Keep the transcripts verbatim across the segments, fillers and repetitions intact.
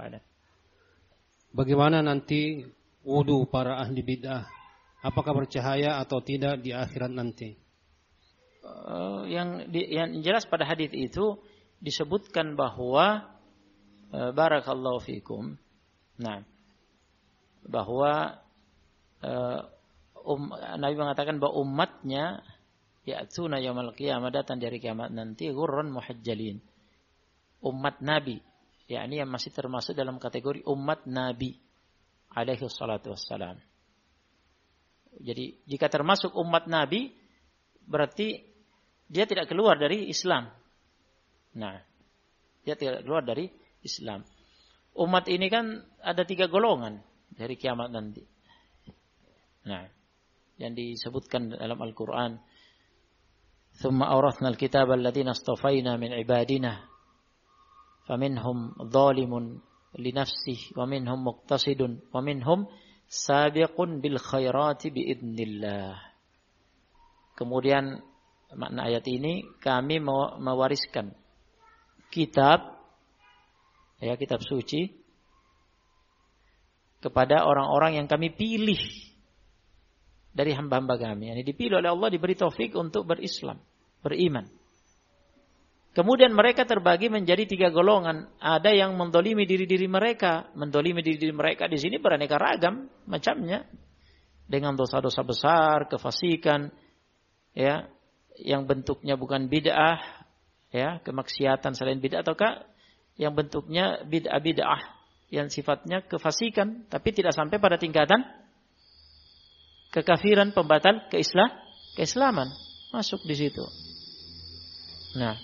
a'lam. Bagaimana nanti wudu para ahli bid'ah? Apakah bercahaya atau tidak di akhirat nanti? Uh, yang di, yang jelas pada hadis itu disebutkan bahwa uh, barakallahu fikum. Nah, bahwa uh, um, Nabi mengatakan bahwa umatnya ya'tuna yaumil qiyamah, datang dari kiamat nanti ghurran muhajjalin. Umat Nabi, yakni yang masih termasuk dalam kategori umat Nabi alaihi salatu wassalam. Jadi jika termasuk umat Nabi berarti dia tidak keluar dari Islam. Nah, dia tidak keluar dari Islam. Umat ini kan ada tiga golongan dari kiamat nanti. Nah, yang disebutkan dalam Al-Quran, "Tsumma awrathna al-kitaba alladziina astafaina min ibadina." Faminhum zalimun li nafsihi wa minhum muqtasidun wa minhum sabiqun bil khairati biidznillah. Kemudian makna ayat ini, kami mewariskan kitab, ya kitab suci, kepada orang-orang yang kami pilih dari hamba-hamba kami. Yani dipilih oleh Allah, diberi taufik untuk berislam, beriman. Kemudian mereka terbagi menjadi tiga golongan. Ada yang mendolimi diri-diri mereka. Mendolimi diri-diri mereka di sini beraneka ragam macamnya. Dengan dosa-dosa besar, kefasikan, ya, yang bentuknya bukan bid'ah, ya, kemaksiatan selain bid'ah, ataukah yang bentuknya bid'ah-bid'ah yang sifatnya kefasikan, tapi tidak sampai pada tingkatan kekafiran, pembatal keislam, keislaman. Masuk di situ. Nah,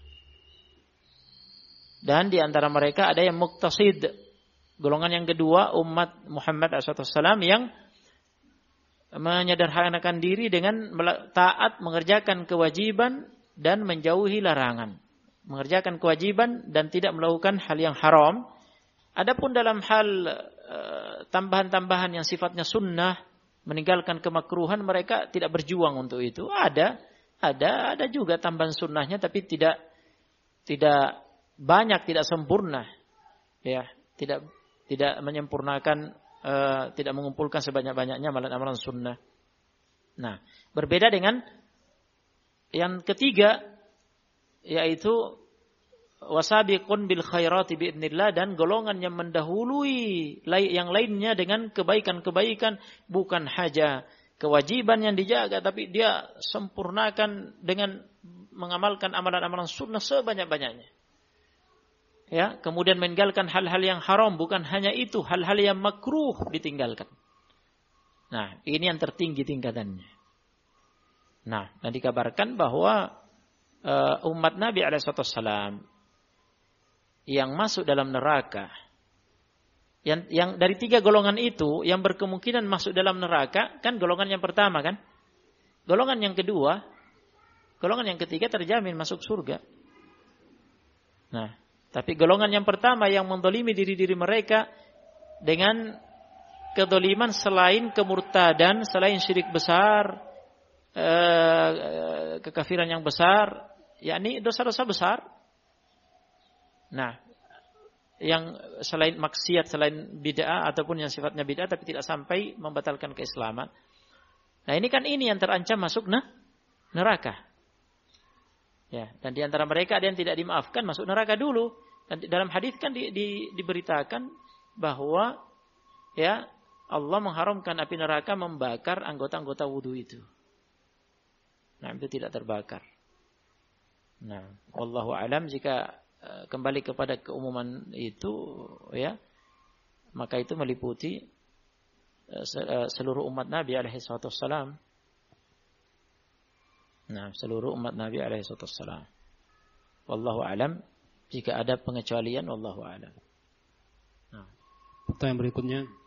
dan di antara mereka ada yang muqtasid. Golongan yang kedua, umat Muhammad shallallahu alaihi wasallam yang menyederhanakan diri dengan taat, mengerjakan kewajiban dan menjauhi larangan. Mengerjakan kewajiban dan tidak melakukan hal yang haram. Adapun dalam hal uh, tambahan-tambahan yang sifatnya sunnah, meninggalkan kemakruhan, mereka tidak berjuang untuk itu. Ada, ada, ada juga tambahan sunnahnya, tapi tidak tidak banyak, tidak sempurna, ya, tidak tidak menyempurnakan, uh, tidak mengumpulkan sebanyak-banyaknya amalan-amalan sunnah. Nah, berbeda dengan yang ketiga, yaitu wasabiqun bil khairati biidznillah, dan golongan yang mendahului yang lainnya dengan kebaikan-kebaikan, bukan hanya kewajiban yang dijaga, tapi dia sempurnakan dengan mengamalkan amalan-amalan sunnah sebanyak-banyaknya. Ya, kemudian meninggalkan hal-hal yang haram, bukan hanya itu, hal-hal yang makruh ditinggalkan. Nah, ini yang tertinggi tingkatannya. Nah, dan dikabarkan bahwa uh, umat Nabi alaihi wasallam yang masuk dalam neraka, yang, yang dari tiga golongan itu, yang berkemungkinan masuk dalam neraka, kan golongan yang pertama kan? Golongan yang kedua, golongan yang ketiga terjamin masuk surga. Nah, tapi golongan yang pertama yang mendolimi diri-diri mereka dengan kedoliman selain kemurtadan, selain syirik besar, eh, kekafiran yang besar, yakni dosa-dosa besar. Nah, yang selain maksiat, selain bid'ah ataupun yang sifatnya bid'ah tapi tidak sampai membatalkan keislaman. Nah, ini kan ini yang terancam masuk nah, neraka. Ya, dan di antara mereka ada yang tidak dimaafkan masuk neraka dulu. Dan dalam hadis kan di, di, diberitakan bahwa ya Allah mengharamkan api neraka membakar anggota-anggota wudu itu. Nah, itu tidak terbakar. Nah, wallahu alam, jika uh, kembali kepada keumuman itu ya, maka itu meliputi uh, seluruh umat Nabi alaihi wasallam. Nah, seluruh umat Nabi alaihi wasallam. Wallahu alam, jika ada pengecualian wallahu alam. Nah, pertanyaan berikutnya.